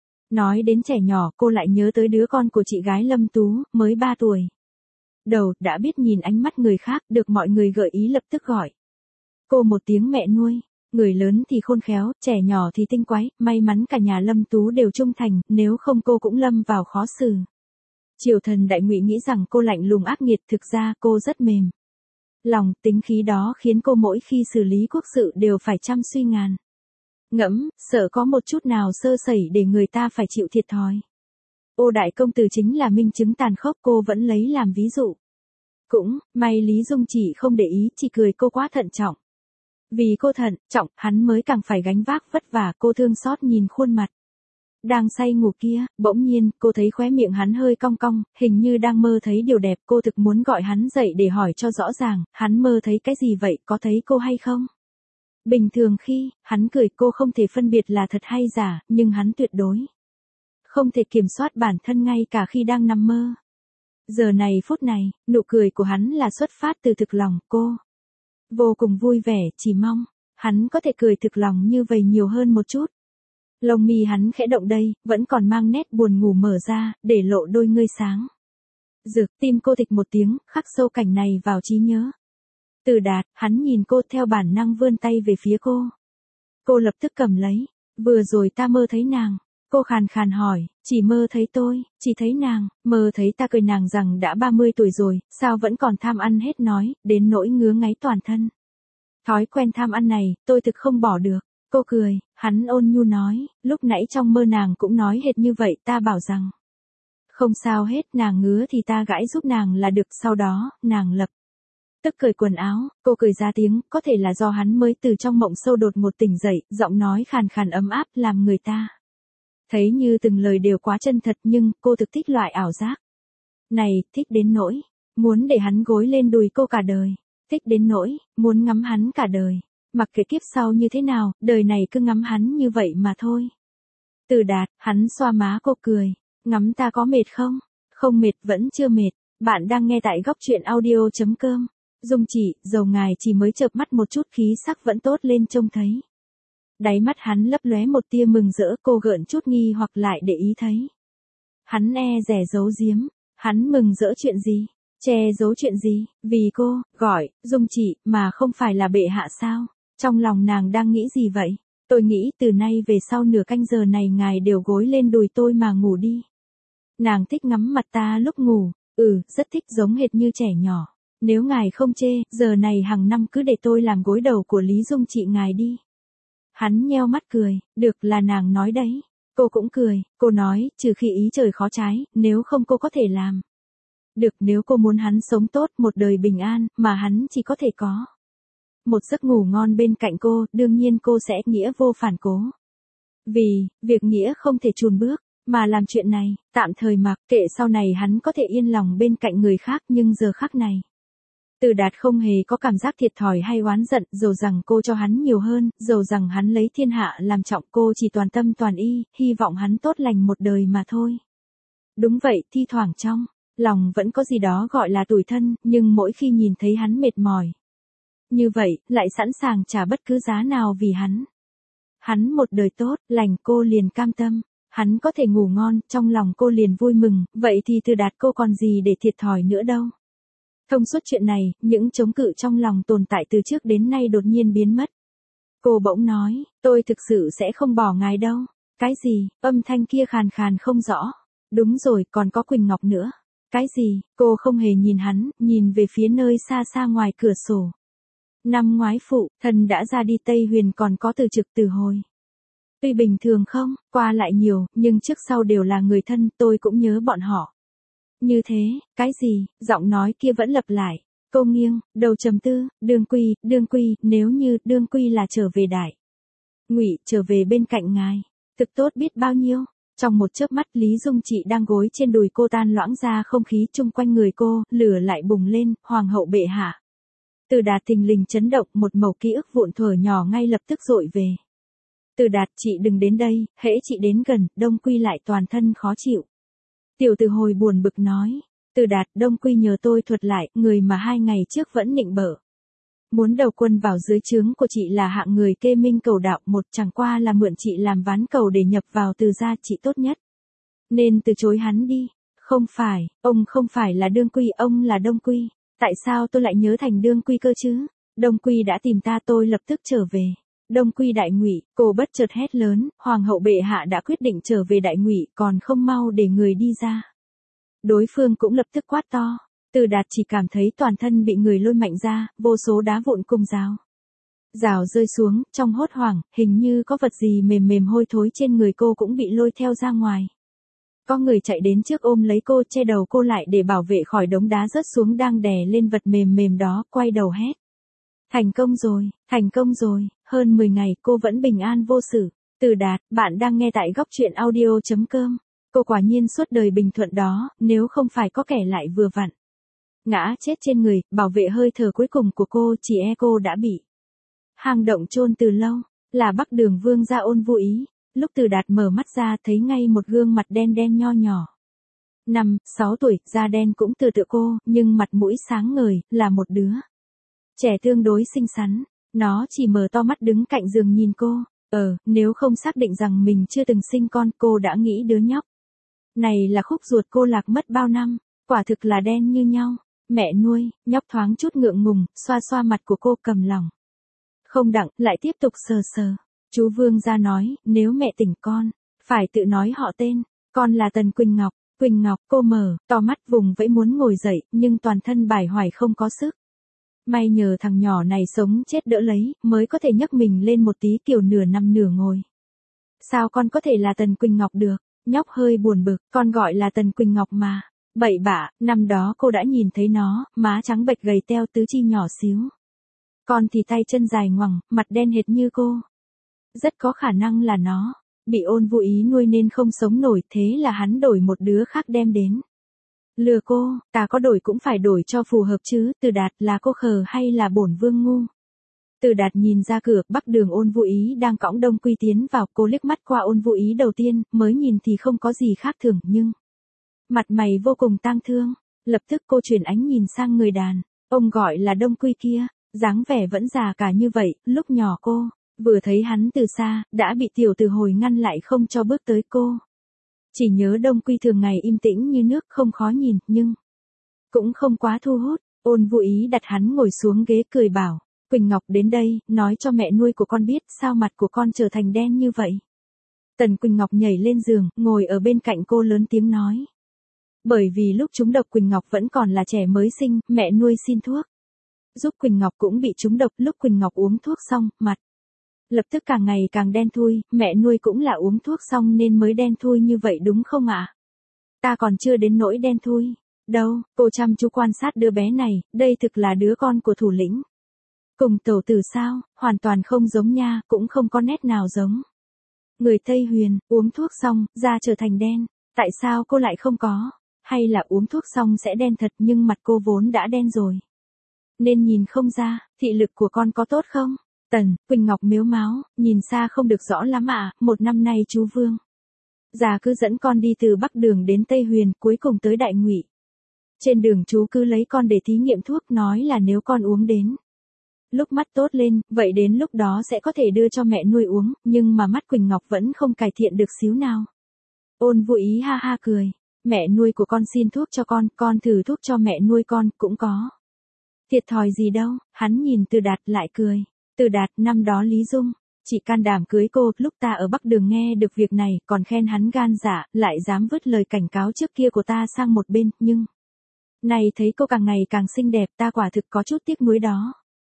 Nói đến trẻ nhỏ, cô lại nhớ tới đứa con của chị gái Lâm Tú, mới 3 tuổi. Đầu, đã biết nhìn ánh mắt người khác, được mọi người gợi ý lập tức gọi cô một tiếng mẹ nuôi. Người lớn thì khôn khéo, trẻ nhỏ thì tinh quái, may mắn cả nhà Lâm Tú đều trung thành, nếu không cô cũng lâm vào khó xử. Triều thần Đại Ngụy nghĩ rằng cô lạnh lùng ác nghiệt, thực ra cô rất mềm lòng, tính khí đó khiến cô mỗi khi xử lý quốc sự đều phải chăm suy ngàn ngẫm, sợ có một chút nào sơ sẩy để người ta phải chịu thiệt thòi. Ô đại công tử chính là minh chứng tàn khốc, cô vẫn lấy làm ví dụ. Cũng, may Lý Dung chỉ không để ý, chỉ cười cô quá thận trọng. Vì cô thận trọng, hắn mới càng phải gánh vác vất vả, cô thương xót nhìn khuôn mặt đang say ngủ kia, bỗng nhiên, cô thấy khóe miệng hắn hơi cong cong, hình như đang mơ thấy điều đẹp, cô thực muốn gọi hắn dậy để hỏi cho rõ ràng, hắn mơ thấy cái gì vậy, có thấy cô hay không? Bình thường khi, hắn cười cô không thể phân biệt là thật hay giả, nhưng hắn tuyệt đối không thể kiểm soát bản thân ngay cả khi đang nằm mơ. Giờ này phút này, nụ cười của hắn là xuất phát từ thực lòng, cô vô cùng vui vẻ, chỉ mong hắn có thể cười thực lòng như vậy nhiều hơn một chút. Lông mi hắn khẽ động đây, vẫn còn mang nét buồn ngủ mở ra, để lộ đôi ngươi sáng rực. Tim cô thịch một tiếng, khắc sâu cảnh này vào trí nhớ. Từ Đạt, hắn nhìn cô theo bản năng vươn tay về phía cô. Cô lập tức cầm lấy. Vừa rồi ta mơ thấy nàng. Cô khàn khàn hỏi, chỉ mơ thấy tôi, chỉ thấy nàng, mơ thấy ta cười nàng rằng đã 30 tuổi rồi, sao vẫn còn tham ăn hết nói, đến nỗi ngứa ngáy toàn thân. Thói quen tham ăn này, tôi thực không bỏ được. Cô cười, hắn ôn nhu nói, lúc nãy trong mơ nàng cũng nói hệt như vậy, ta bảo rằng không sao hết, nàng ngứa thì ta gãi giúp nàng là được, sau đó, nàng lập tức cởi quần áo, cô cười ra tiếng, có thể là do hắn mới từ trong mộng sâu đột ngột tỉnh dậy, giọng nói khàn khàn ấm áp làm người ta thấy như từng lời đều quá chân thật, nhưng cô thực thích loại ảo giác này, thích đến nỗi muốn để hắn gối lên đùi cô cả đời, thích đến nỗi muốn ngắm hắn cả đời. Mặc kệ kiếp sau như thế nào, đời này cứ ngắm hắn như vậy mà thôi. Từ Đạt, hắn xoa má cô cười. Ngắm ta có mệt không? Không mệt, vẫn chưa mệt. Bạn đang nghe tại góc truyện audio.com. Dung Chỉ, dầu ngài chỉ mới chợp mắt một chút khí sắc vẫn tốt lên trông thấy. Đáy mắt hắn lấp lóe một tia mừng rỡ, cô gợn chút nghi hoặc lại để ý thấy. Hắn e dè giấu giếm. Hắn mừng rỡ chuyện gì? Che giấu chuyện gì? Vì cô, gọi, Dung Chỉ, mà không phải là bệ hạ sao? Trong lòng nàng đang nghĩ gì vậy? Tôi nghĩ từ nay về sau nửa canh giờ này ngài đều gối lên đùi tôi mà ngủ đi. Nàng thích ngắm mặt ta lúc ngủ, rất thích giống hệt như trẻ nhỏ. Nếu ngài không chê, giờ này hàng năm cứ để tôi làm gối đầu của Lý Dung Trị ngài đi. Hắn nheo mắt cười, được là nàng nói đấy. Cô cũng cười, cô nói, trừ khi ý trời khó trái, nếu không cô có thể làm. Được, nếu cô muốn hắn sống tốt một đời bình an, mà hắn chỉ có thể có một giấc ngủ ngon bên cạnh cô, đương nhiên cô sẽ nghĩa vô phản cố. Vì, việc nghĩa không thể chùn bước, mà làm chuyện này, tạm thời mặc kệ sau này hắn có thể yên lòng bên cạnh người khác nhưng giờ khắc này. Từ Đạt không hề có cảm giác thiệt thòi hay oán giận, dầu rằng cô cho hắn nhiều hơn, dầu rằng hắn lấy thiên hạ làm trọng, cô chỉ toàn tâm toàn ý, hy vọng hắn tốt lành một đời mà thôi. Đúng vậy, thi thoảng trong lòng vẫn có gì đó gọi là tủi thân, nhưng mỗi khi nhìn thấy hắn mệt mỏi như vậy, lại sẵn sàng trả bất cứ giá nào vì hắn. Hắn một đời tốt, lành, cô liền cam tâm. Hắn có thể ngủ ngon, trong lòng cô liền vui mừng, vậy thì Từ Đạt cô còn gì để thiệt thòi nữa đâu. Thông suốt chuyện này, những chống cự trong lòng tồn tại từ trước đến nay đột nhiên biến mất. Cô bỗng nói, tôi thực sự sẽ không bỏ ngài đâu. Cái gì, âm thanh kia khàn khàn không rõ. Đúng rồi, còn có Quỳnh Ngọc nữa. Cái gì, cô không hề nhìn hắn, nhìn về phía nơi xa xa ngoài cửa sổ. Năm ngoái phụ, thân đã ra đi Tây Huyền còn có Từ Trực Từ Hồi. Tuy bình thường không, qua lại nhiều, nhưng trước sau đều là người thân, tôi cũng nhớ bọn họ. Như thế, cái gì, giọng nói kia vẫn lặp lại. Cô nghiêng, đầu trầm tư, đương quy, nếu như đương quy là trở về Đại Ngụy, trở về bên cạnh ngài, thực tốt biết bao nhiêu. Trong một chớp mắt Lý Dung Trị đang gối trên đùi cô tan loãng ra không khí chung quanh người cô, lửa lại bùng lên, hoàng hậu bệ hạ. Từ Đạt thình lình chấn động, một mẩu ký ức vụn thuở nhỏ ngay lập tức dội về. Từ Đạt, chị đừng đến đây, hễ chị đến gần, Đông Quy lại toàn thân khó chịu. Tiểu Từ Hồi buồn bực nói, Từ Đạt, Đông Quy nhờ tôi thuật lại, người mà 2 ngày trước vẫn nịnh bợ. Muốn đầu quân vào dưới trướng của chị là hạng người kê minh cầu đạo, một chẳng qua là mượn chị làm ván cầu để nhập vào Từ gia chị tốt nhất. Nên từ chối hắn đi. Không phải, ông không phải là Đương Quy, ông là Đông Quy. Tại sao tôi lại nhớ thành Đương Quy cơ chứ? Đông Quy đã tìm ta, tôi lập tức trở về. Đông Quy Đại Ngụy, cô bất chợt hét lớn, hoàng hậu bệ hạ đã quyết định trở về Đại Ngụy, còn không mau để người đi ra. Đối phương cũng lập tức quát to. Từ Đạt chỉ cảm thấy toàn thân bị người lôi mạnh ra, vô số đá vụn cùng rào rơi xuống, trong hốt hoảng, hình như có vật gì mềm mềm hôi thối trên người cô cũng bị lôi theo ra ngoài. Có người chạy đến trước ôm lấy cô, che đầu cô lại để bảo vệ khỏi đống đá rớt xuống đang đè lên vật mềm mềm đó, quay đầu hét. Thành công rồi, hơn 10 ngày cô vẫn bình an vô sự. Từ Đạt, bạn đang nghe tại góc truyện audio.com. Cô quả nhiên suốt đời bình thuận đó, nếu không phải có kẻ lại vừa vặn ngã chết trên người, bảo vệ hơi thở cuối cùng của cô, chỉ e cô đã bị hang động chôn từ lâu. Là Bắc Đường Vương gia Ôn Vô Ý. Lúc Từ Đạt mở mắt ra thấy ngay một gương mặt đen đen nho nhỏ. 5-6 tuổi, da đen cũng tựa cô, nhưng mặt mũi sáng ngời, là một đứa trẻ tương đối xinh xắn. Nó chỉ mở to mắt đứng cạnh giường nhìn cô. Nếu không xác định rằng mình chưa từng sinh con, cô đã nghĩ đứa nhóc này là khúc ruột cô lạc mất bao năm. Quả thực là đen như nhau. Mẹ nuôi, nhóc thoáng chút ngượng ngùng, xoa xoa mặt của cô, cầm lòng không đặng, lại tiếp tục sờ. Chú Vương gia nói, nếu mẹ tỉnh con phải tự nói họ tên. Con là Tần Quỳnh Ngọc. Quỳnh Ngọc, cô mở to mắt vùng vẫy muốn ngồi dậy, nhưng toàn thân bải hoài không có sức. May nhờ thằng nhỏ này sống chết đỡ lấy, mới có thể nhấc mình lên một tí, kiểu nửa nằm nửa ngồi. Sao con có thể là Tần Quỳnh Ngọc được? Nhóc hơi buồn bực, con gọi là Tần Quỳnh Ngọc mà. Bậy bạ, năm đó cô đã nhìn thấy nó, má trắng bệch gầy teo, tứ chi nhỏ xíu. Con thì tay chân dài ngoằng, mặt đen hệt như cô. Rất có khả năng là nó bị Ôn Vô Ý nuôi nên không sống nổi, thế là hắn đổi một đứa khác đem đến lừa cô. Ta có đổi cũng phải đổi cho phù hợp chứ. Từ Đạt, là cô khờ hay là bổn vương ngu? Từ Đạt nhìn ra cửa, Bắc Đường Ôn Vô Ý đang cõng Đông Quy tiến vào, cô liếc mắt qua Ôn Vô Ý đầu tiên, mới nhìn thì không có gì khác thường, nhưng mặt mày vô cùng tang thương. Lập tức cô chuyển ánh nhìn sang người đàn ông gọi là Đông Quy kia, dáng vẻ vẫn già cả như vậy. Lúc nhỏ cô vừa thấy hắn từ xa, đã bị Tiểu Từ Hồi ngăn lại không cho bước tới cô. Chỉ nhớ Đông Quy thường ngày im tĩnh như nước, không khó nhìn, nhưng cũng không quá thu hút. Ôn Vô Ý đặt hắn ngồi xuống ghế cười bảo, Quỳnh Ngọc đến đây, nói cho mẹ nuôi của con biết sao mặt của con trở thành đen như vậy. Tần Quỳnh Ngọc nhảy lên giường, ngồi ở bên cạnh cô lớn tiếng nói. Bởi vì lúc trúng độc Quỳnh Ngọc vẫn còn là trẻ mới sinh, mẹ nuôi xin thuốc giúp Quỳnh Ngọc cũng bị trúng độc. Lúc Quỳnh Ngọc uống thuốc xong, mặt lập tức càng ngày càng đen thui, mẹ nuôi cũng là uống thuốc xong nên mới đen thui như vậy đúng không ạ? Ta còn chưa đến nỗi đen thui đâu. Cô chăm chú quan sát đứa bé này, đây thực là đứa con của thủ lĩnh Cùng tẩu tử sao, hoàn toàn không giống nha, cũng không có nét nào giống. Người Tây Huyền, uống thuốc xong, da trở thành đen, tại sao cô lại không có? Hay là uống thuốc xong sẽ đen thật nhưng mặt cô vốn đã đen rồi. Nên nhìn không ra, thị lực của con có tốt không? Tần, Quỳnh Ngọc mếu máo, nhìn xa không được rõ lắm ạ, một năm nay chú Vương già cứ dẫn con đi từ Bắc Đường đến Tây Huyền, cuối cùng tới Đại Ngụy. Trên đường chú cứ lấy con để thí nghiệm thuốc, nói là nếu con uống đến lúc mắt tốt lên, vậy đến lúc đó sẽ có thể đưa cho mẹ nuôi uống, nhưng mà mắt Quỳnh Ngọc vẫn không cải thiện được xíu nào. Ôn Vũ Ý ha ha cười, mẹ nuôi của con xin thuốc cho con thử thuốc cho mẹ nuôi con, cũng có thiệt thòi gì đâu. Hắn nhìn Từ Đạt lại cười, Từ Đạt, năm đó Lý Dung chỉ can đảm cưới cô, lúc ta ở Bắc Đường nghe được việc này, còn khen hắn gan dạ, lại dám vứt lời cảnh cáo trước kia của ta sang một bên, nhưng này thấy cô càng ngày càng xinh đẹp, ta quả thực có chút tiếc nuối đó.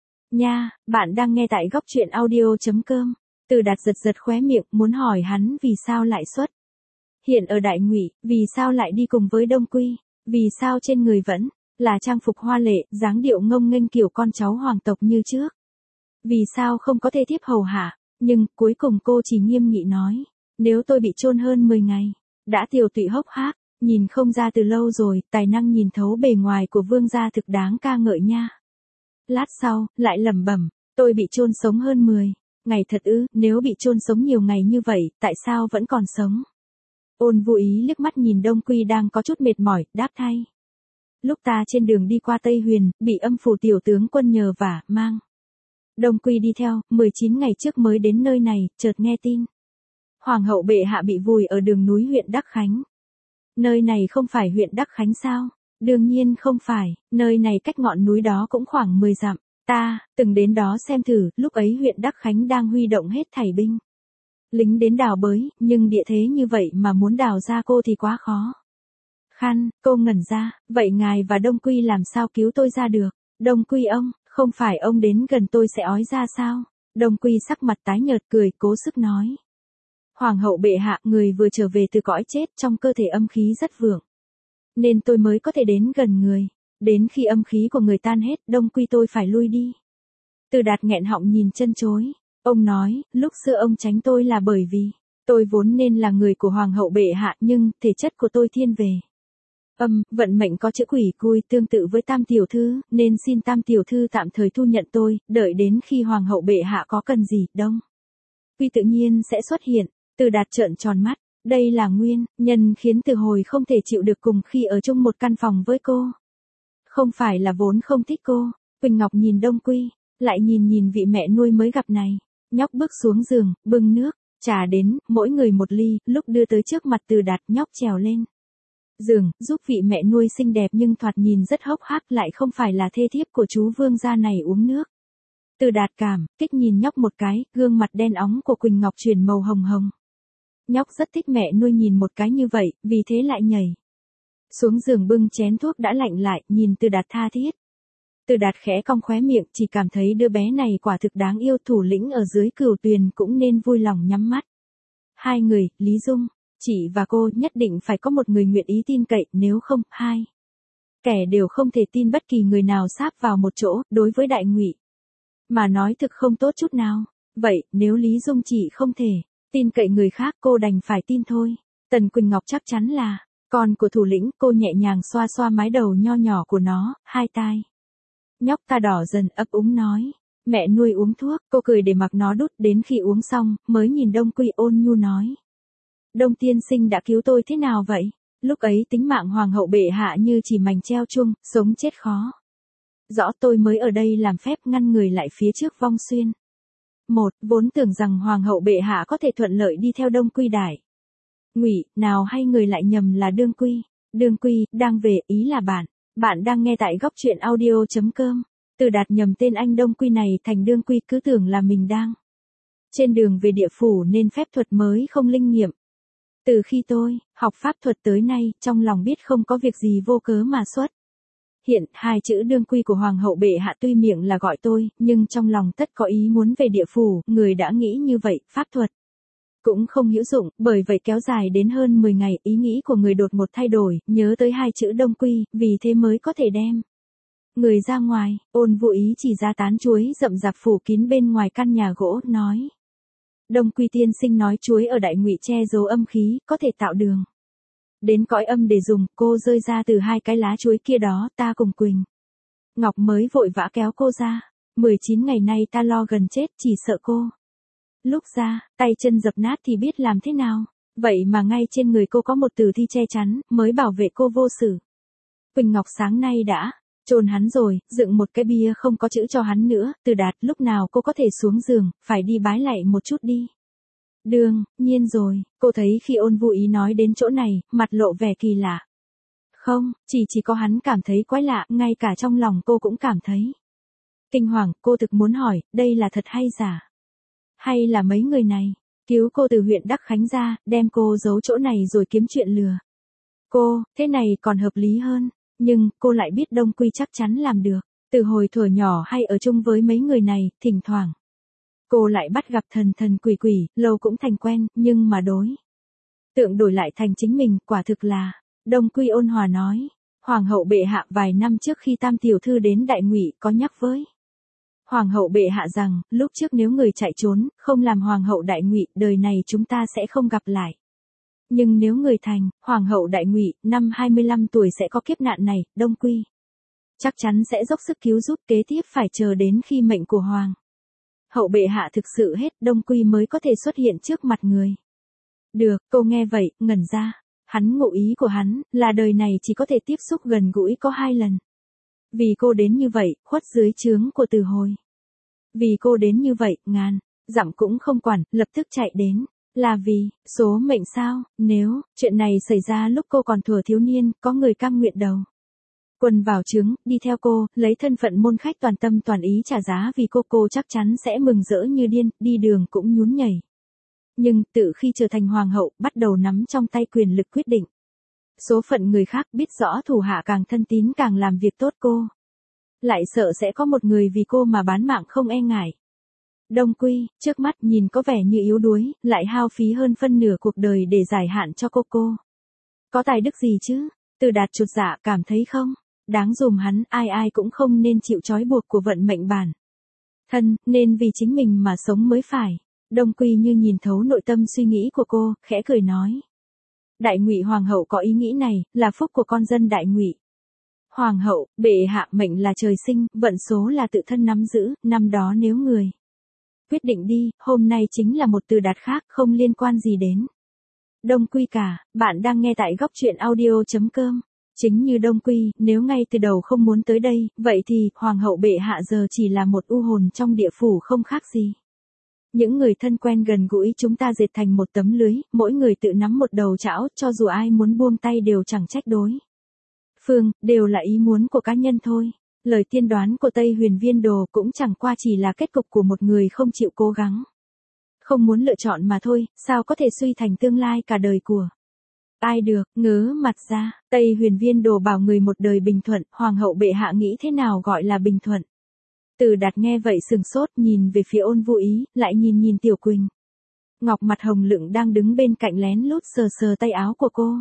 Nha, bạn đang nghe tại góc truyện audio.com. Từ Đạt giật giật khóe miệng, muốn hỏi hắn vì sao lại xuất hiện ở Đại Ngụy, vì sao lại đi cùng với Đông Quy, vì sao trên người vẫn là trang phục hoa lệ, dáng điệu ngông nghênh kiểu con cháu hoàng tộc như trước. Vì sao không có thê thiếp hầu hạ, nhưng cuối cùng cô chỉ nghiêm nghị nói, nếu tôi bị chôn hơn 10 ngày, đã tiều tụy hốc hác, nhìn không ra từ lâu rồi, tài năng nhìn thấu bề ngoài của Vương gia thực đáng ca ngợi nha. Lát sau, lại lẩm bẩm, tôi bị chôn sống hơn 10 ngày thật ư, nếu bị chôn sống nhiều ngày như vậy, tại sao vẫn còn sống? Ôn Vũ Ý liếc mắt nhìn Đông Quy đang có chút mệt mỏi, đáp thay. Lúc ta trên đường đi qua Tây Huyền, bị âm phủ tiểu tướng quân nhờ vả, mang Đông Quy đi theo, 19 ngày trước mới đến nơi này, chợt nghe tin Hoàng hậu bệ hạ bị vùi ở đường núi huyện Đắc Khánh. Nơi này không phải huyện Đắc Khánh sao? Đương nhiên không phải, nơi này cách ngọn núi đó cũng khoảng 10 dặm. Ta từng đến đó xem thử, lúc ấy huyện Đắc Khánh đang huy động hết thảy binh lính đến đào bới, nhưng địa thế như vậy mà muốn đào ra cô thì quá khó khăn. Cô ngẩn ra, vậy ngài và Đông Quy làm sao cứu tôi ra được? Đông Quy ông, không phải ông đến gần tôi sẽ ói ra sao? Đông Quy sắc mặt tái nhợt cười, cố sức nói. Hoàng hậu bệ hạ, người vừa trở về từ cõi chết, trong cơ thể âm khí rất vượng, nên tôi mới có thể đến gần người. Đến khi âm khí của người tan hết, Đông Quy tôi phải lui đi. Từ Đạt nghẹn họng nhìn chân chối. Ông nói, lúc xưa ông tránh tôi là bởi vì tôi vốn nên là người của Hoàng hậu bệ hạ, nhưng thể chất của tôi thiên về vận mệnh có chữ quỷ cui tương tự với Tam tiểu thư, nên xin Tam tiểu thư tạm thời thu nhận tôi, đợi đến khi Hoàng hậu bệ hạ có cần gì, Đông Quy tự nhiên sẽ xuất hiện. Từ Đạt trợn tròn mắt, đây là nguyên nhân khiến Từ Hồi không thể chịu được cùng khi ở chung một căn phòng với cô. Không phải là vốn không thích cô. Quỳnh Ngọc nhìn Đông Quy, lại nhìn vị mẹ nuôi mới gặp này. Nhóc bước xuống giường, bưng nước trà đến, mỗi người một ly, lúc đưa tới trước mặt Từ Đạt, nhóc trèo lên giường, giúp vị mẹ nuôi xinh đẹp nhưng thoạt nhìn rất hốc hác lại không phải là thê thiếp của chú Vương gia này uống nước. Từ Đạt cảm kích nhìn nhóc một cái, gương mặt đen óng của Quỳnh Ngọc chuyển màu hồng hồng. Nhóc rất thích mẹ nuôi nhìn một cái như vậy, vì thế lại nhảy xuống giường bưng chén thuốc đã lạnh lại, nhìn Từ Đạt tha thiết. Từ Đạt khẽ cong khóe miệng, chỉ cảm thấy đứa bé này quả thực đáng yêu, thủ lĩnh ở dưới Cửu Tuyền cũng nên vui lòng nhắm mắt. Hai người, Lý Dung, chị và cô, nhất định phải có một người nguyện ý tin cậy, nếu không, hai kẻ đều không thể tin bất kỳ người nào sáp vào một chỗ. Đối với Đại Ngụy mà nói thực không tốt chút nào. Vậy, nếu Lý Dung chị không thể tin cậy người khác, cô đành phải tin thôi. Tần Quỳnh Ngọc chắc chắn là con của thủ lĩnh. Cô nhẹ nhàng xoa xoa mái đầu nho nhỏ của nó, hai tai nhóc ta đỏ dần, ấp úng nói. Mẹ nuôi uống thuốc. Cô cười để mặc nó đút, đến khi uống xong, mới nhìn Đông Quy ôn nhu nói. Đông tiên sinh đã cứu tôi thế nào vậy? Lúc ấy tính mạng Hoàng hậu bệ hạ như chỉ mảnh treo chuông, sống chết khó rõ, tôi mới ở đây làm phép ngăn người lại phía trước vong xuyên. Vốn tưởng rằng Hoàng hậu bệ hạ có thể thuận lợi đi theo Đông Quy Đại Ngụy, nào hay người lại nhầm là Đương Quy. Đương Quy, đang về, ý là bạn đang nghe tại góc truyện audio.com. Từ Đạt nhầm tên anh Đông Quy này thành Đương Quy, cứ tưởng là mình đang trên đường về địa phủ nên phép thuật mới không linh nghiệm. Từ khi tôi học pháp thuật tới nay, trong lòng biết không có việc gì vô cớ mà xuất hiện hai chữ Đương Quy của Hoàng hậu bệ hạ, tuy miệng là gọi tôi, nhưng trong lòng tất có ý muốn về địa phủ. Người đã nghĩ như vậy, pháp thuật cũng không hữu dụng, bởi vậy kéo dài đến hơn 10 ngày, ý nghĩ của người đột một thay đổi, nhớ tới hai chữ Đông Quy, vì thế mới có thể đem Người ra ngoài, Ôn Vũ Ý chỉ ra tán chuối rậm rạp phủ kín bên ngoài căn nhà gỗ, nói. Đông Quy tiên sinh nói chuối ở Đại Ngụy che giấu âm khí, có thể tạo đường đến cõi âm để dùng, cô rơi ra từ 2 cái lá chuối kia đó, ta cùng Quỳnh Ngọc mới vội vã kéo cô ra. 19 ngày nay ta lo gần chết, chỉ sợ cô lúc ra, tay chân dập nát thì biết làm thế nào. Vậy mà ngay trên người cô có một tử thi che chắn, mới bảo vệ cô vô sự. Quỳnh Ngọc sáng nay đã chôn hắn rồi, dựng một cái bia không có chữ cho hắn nữa, Từ Đạt lúc nào cô có thể xuống giường, phải đi bái lạy một chút đi. Đương nhiên rồi, cô thấy khi Ôn Vũ Ý nói đến chỗ này, mặt lộ vẻ kỳ lạ. Không, chỉ có hắn cảm thấy quái lạ, ngay cả trong lòng cô cũng cảm thấy kinh hoàng. Cô thực muốn hỏi, đây là thật hay giả? Hay là mấy người này cứu cô từ huyện Đắc Khánh ra, đem cô giấu chỗ này rồi kiếm chuyện lừa cô, thế này còn hợp lý hơn. Nhưng, cô lại biết Đông Quy chắc chắn làm được. Từ hồi thuở nhỏ hay ở chung với mấy người này, thỉnh thoảng cô lại bắt gặp thần quỷ, lâu cũng thành quen, nhưng mà đối tượng đổi lại thành chính mình, quả thực là. Đông Quy ôn hòa nói, Hoàng hậu bệ hạ vài năm trước khi Tam tiểu thư đến Đại Ngụy có nhắc với Hoàng hậu bệ hạ rằng, lúc trước nếu người chạy trốn, không làm Hoàng hậu Đại Ngụy, đời này chúng ta sẽ không gặp lại. Nhưng nếu người thành Hoàng hậu Đại Ngụy, năm 25 tuổi sẽ có kiếp nạn này, Đông Quy chắc chắn sẽ dốc sức cứu giúp, kế tiếp phải chờ đến khi mệnh của Hoàng hậu bệ hạ thực sự hết, Đông Quy mới có thể xuất hiện trước mặt người. Được, cô nghe vậy, ngẩn ra. Hắn ngụ ý của hắn, là đời này chỉ có thể tiếp xúc gần gũi có 2 lần. Vì cô đến như vậy, khuất dưới trướng của Từ Hồi. Vì cô đến như vậy, ngàn dặm cũng không quản, lập tức chạy đến. Là vì số mệnh sao? Nếu chuyện này xảy ra lúc cô còn thuở thiếu niên, có người cam nguyện đầu quân vào trướng, đi theo cô, lấy thân phận môn khách toàn tâm toàn ý trả giá vì cô chắc chắn sẽ mừng rỡ như điên, đi đường cũng nhún nhảy. Nhưng, tự khi trở thành hoàng hậu, bắt đầu nắm trong tay quyền lực quyết định số phận người khác, biết rõ thủ hạ càng thân tín càng làm việc tốt, cô lại sợ sẽ có một người vì cô mà bán mạng không e ngại. Đông Quy, trước mắt nhìn có vẻ như yếu đuối, lại hao phí hơn phân nửa cuộc đời để giải hạn cho cô. Có tài đức gì chứ? Từ Đạt chột dạ, cảm thấy không đáng dùm hắn, ai cũng không nên chịu trói buộc của vận mệnh bản thân, nên vì chính mình mà sống mới phải. Đông Quy như nhìn thấu nội tâm suy nghĩ của cô, khẽ cười nói. Đại Ngụy Hoàng hậu có ý nghĩ này, là phúc của con dân Đại Ngụy. Hoàng hậu, bệ hạ mệnh là trời sinh, vận số là tự thân nắm giữ, năm đó nếu người quyết định đi, hôm nay chính là một Từ Đạt khác, không liên quan gì đến Đông Quy cả. Bạn đang nghe tại góc truyện audio.com. Chính như Đông Quy, nếu ngay từ đầu không muốn tới đây, vậy thì, Hoàng hậu bệ hạ giờ chỉ là một u hồn trong địa phủ không khác gì. Những người thân quen gần gũi chúng ta dệt thành một tấm lưới, mỗi người tự nắm một đầu chảo, cho dù ai muốn buông tay đều chẳng trách đối phương, đều là ý muốn của cá nhân thôi. Lời tiên đoán của Tây Huyền Viên Đồ cũng chẳng qua chỉ là kết cục của một người không chịu cố gắng, không muốn lựa chọn mà thôi, sao có thể suy thành tương lai cả đời của ai được. Ngớ mặt ra, Tây Huyền Viên Đồ bảo người một đời bình thuận, Hoàng hậu bệ hạ nghĩ thế nào gọi là bình thuận? Từ Đạt nghe vậy sừng sốt, nhìn về phía Ôn Vũ Ý, lại nhìn Tiểu Quỳnh Ngọc mặt hồng lựng đang đứng bên cạnh lén lút sờ tay áo của cô.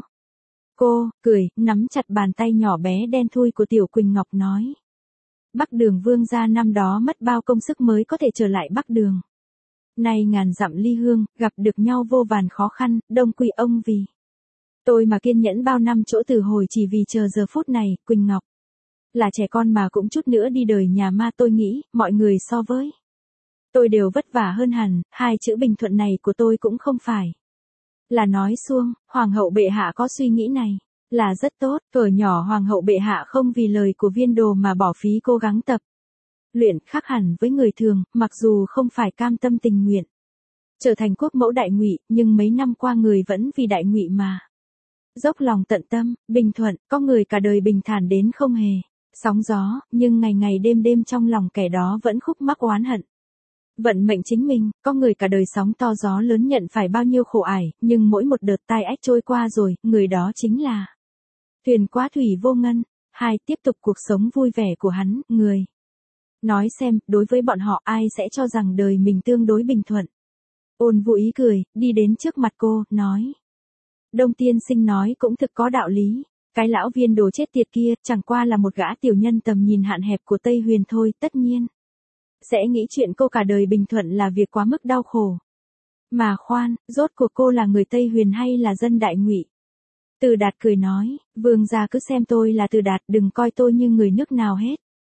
Cô cười, nắm chặt bàn tay nhỏ bé đen thui của Tiểu Quỳnh Ngọc nói. Bắc Đường vương gia năm đó mất bao công sức mới có thể trở lại Bắc Đường. Nay ngàn dặm ly hương, gặp được nhau vô vàn khó khăn, Đông Quy ông vì tôi mà kiên nhẫn bao năm chỗ Từ Hồi chỉ vì chờ giờ phút này. Quỳnh Ngọc là trẻ con mà cũng chút nữa đi đời nhà ma, tôi nghĩ, mọi người so với tôi đều vất vả hơn hẳn, 2 chữ bình thuận này của tôi cũng không phải là nói suông. Hoàng hậu bệ hạ có suy nghĩ này, là rất tốt. Thuở nhỏ Hoàng hậu bệ hạ không vì lời của Viên Đồ mà bỏ phí cố gắng tập luyện, khác hẳn với người thường, mặc dù không phải cam tâm tình nguyện trở thành quốc mẫu Đại Ngụy, nhưng mấy năm qua người vẫn vì Đại Ngụy mà dốc lòng tận tâm. Bình thuận, có người cả đời bình thản đến không hề sóng gió, nhưng ngày đêm trong lòng kẻ đó vẫn khúc mắc oán hận vận mệnh chính mình. Có người cả đời sóng to gió lớn, nhận phải bao nhiêu khổ ải, nhưng mỗi một đợt tai ách trôi qua rồi, người đó chính là thuyền qua thủy vô ngân. Tiếp tục cuộc sống vui vẻ của hắn. Người nói xem, đối với bọn họ ai sẽ cho rằng đời mình tương đối bình thuận? Ôn Vũ Ý cười, đi đến trước mặt cô, nói. Đông tiên sinh nói cũng thực có đạo lý. Cái lão viên đồ chết tiệt kia, chẳng qua là một gã tiểu nhân tầm nhìn hạn hẹp của Tây Huyền thôi, tất nhiên. Sẽ nghĩ chuyện cô cả đời bình thuận là việc quá mức đau khổ. Mà khoan, rốt cuộc cô là người Tây Huyền hay là dân Đại Ngụy? Từ Đạt cười nói, vương gia cứ xem tôi là Từ Đạt, đừng coi tôi như người nước nào hết.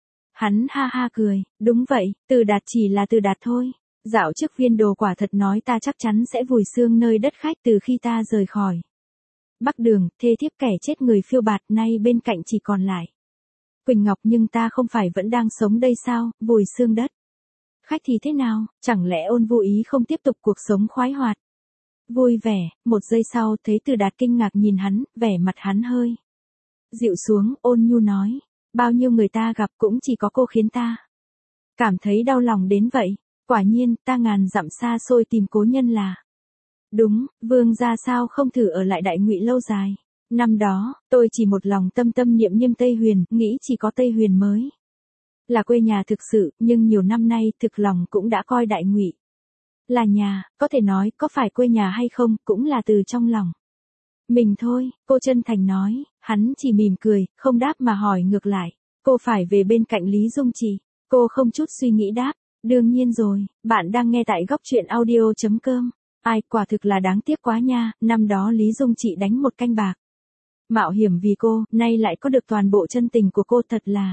Hắn ha ha cười, đúng vậy, Từ Đạt chỉ là Từ Đạt thôi. Dạo trước viên đồ quả thật nói ta chắc chắn sẽ vùi xương nơi đất khách từ khi ta rời khỏi Bắc Đường, thê thiếp kẻ chết người phiêu bạt, nay bên cạnh chỉ còn lại Quỳnh Ngọc, nhưng ta không phải vẫn đang sống đây sao, vùi xương đất khách thì thế nào, chẳng lẽ Ôn Vô Ý không tiếp tục cuộc sống khoái hoạt, vui vẻ? Một giây sau thấy Từ Đạt kinh ngạc nhìn hắn, vẻ mặt hắn hơi dịu xuống, ôn nhu nói, bao nhiêu người ta gặp cũng chỉ có cô khiến ta cảm thấy đau lòng đến vậy. Quả nhiên, ta ngàn dặm xa xôi tìm cố nhân là đúng, vương gia sao không thử ở lại Đại Ngụy lâu dài. Năm đó, tôi chỉ một lòng tâm tâm niệm niệm Tây Huyền, nghĩ chỉ có Tây Huyền mới là quê nhà thực sự, nhưng nhiều năm nay thực lòng cũng đã coi Đại Ngụy là nhà, có thể nói, có phải quê nhà hay không, cũng là từ trong lòng mình thôi, cô chân thành nói. Hắn chỉ mỉm cười, không đáp mà hỏi ngược lại, cô phải về bên cạnh Lý Dung Trì? Cô không chút suy nghĩ đáp, đương nhiên rồi. Bạn đang nghe tại góc truyện audio.com. Ai, quả thực là đáng tiếc quá nha, năm đó Lý Dung Trì đánh một canh bạc mạo hiểm vì cô, nay lại có được toàn bộ chân tình của cô, thật là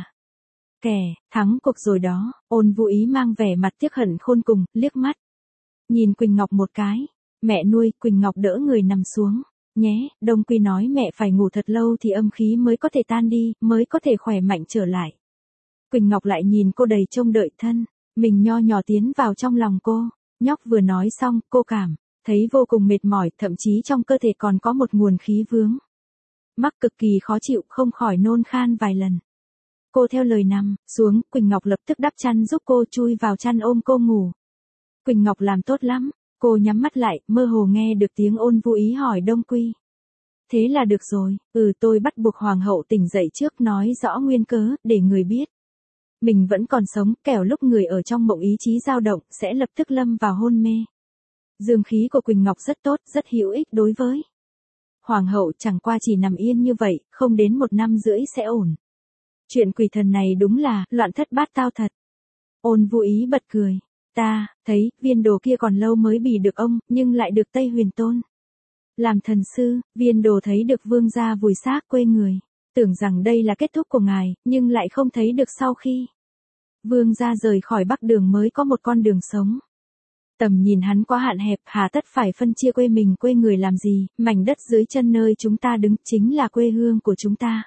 kẻ thắng cuộc rồi đó. Ôn Vô Ý mang vẻ mặt tiếc hận khôn cùng, liếc mắt nhìn Quỳnh Ngọc một cái. Mẹ nuôi. Quỳnh Ngọc đỡ người nằm xuống. Nhé, Đông Quy nói mẹ phải ngủ thật lâu thì âm khí mới có thể tan đi, mới có thể khỏe mạnh trở lại. Quỳnh Ngọc lại nhìn cô đầy trông đợi thân mình nho nhỏ tiến vào trong lòng cô. Nhóc vừa nói xong, cô cảm thấy vô cùng mệt mỏi, thậm chí trong cơ thể còn có một nguồn khí vướng mắc cực kỳ khó chịu, không khỏi nôn khan vài lần. Cô theo lời nằm xuống, Quỳnh Ngọc lập tức đắp chăn giúp cô, chui vào chăn ôm cô ngủ. Quỳnh Ngọc làm tốt lắm. Cô nhắm mắt lại, mơ hồ nghe được tiếng Ôn Vô Ý hỏi Đông Quy. Thế là được rồi, tôi bắt buộc hoàng hậu tỉnh dậy trước, nói rõ nguyên cớ, để người biết mình vẫn còn sống, kẻo lúc người ở trong mộng ý chí dao động, sẽ lập tức lâm vào hôn mê. Dương khí của Quỳnh Ngọc rất tốt, rất hữu ích đối với hoàng hậu, chẳng qua chỉ nằm yên như vậy, không đến 1 năm rưỡi sẽ ổn. Chuyện quỷ thần này đúng là loạn thất bát tao thật. Ôn Vô Ý bật cười. Ta thấy viên đồ kia còn lâu mới bì được ông, nhưng lại được Tây Huyền tôn làm thần sư. Viên đồ thấy được vương gia vùi xác quê người, tưởng rằng đây là kết thúc của ngài, nhưng lại không thấy được sau khi vương gia rời khỏi Bắc Đường mới có một con đường sống. Tầm nhìn hắn quá hạn hẹp, hà tất phải phân chia quê mình quê người làm gì, mảnh đất dưới chân nơi chúng ta đứng chính là quê hương của chúng ta.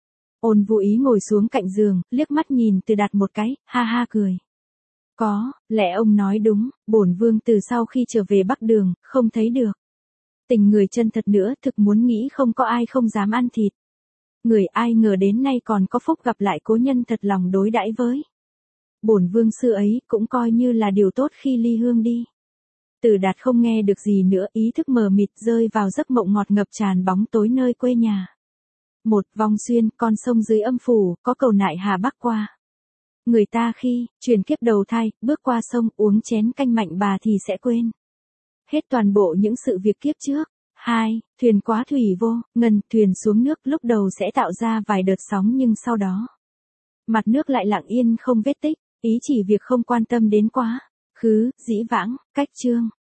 Ôn Vô Ý ngồi xuống cạnh giường, liếc mắt nhìn Từ Đạt một cái, ha ha cười. Có lẽ ông nói đúng, bổn vương từ sau khi trở về Bắc Đường, không thấy được tình người chân thật nữa, thực muốn nghĩ không có ai không dám ăn thịt người, ai ngờ đến nay còn có phúc gặp lại cố nhân thật lòng đối đãi với bổn vương xưa ấy, cũng coi như là điều tốt khi ly hương đi. Từ Đạt không nghe được gì nữa, ý thức mờ mịt rơi vào giấc mộng ngọt ngập tràn bóng tối nơi quê nhà. Một Vong Xuyên, con sông dưới âm phủ, có cầu nại Hà Bắc qua. Người ta khi chuyển kiếp đầu thai, bước qua sông uống chén canh mạnh bà thì sẽ quên hết toàn bộ những sự việc kiếp trước. 2. Thuyền quá thủy vô, ngân, thuyền xuống nước lúc đầu sẽ tạo ra vài đợt sóng, nhưng sau đó mặt nước lại lặng yên không vết tích, ý chỉ việc không quan tâm đến quá khứ, dĩ vãng. Cách chương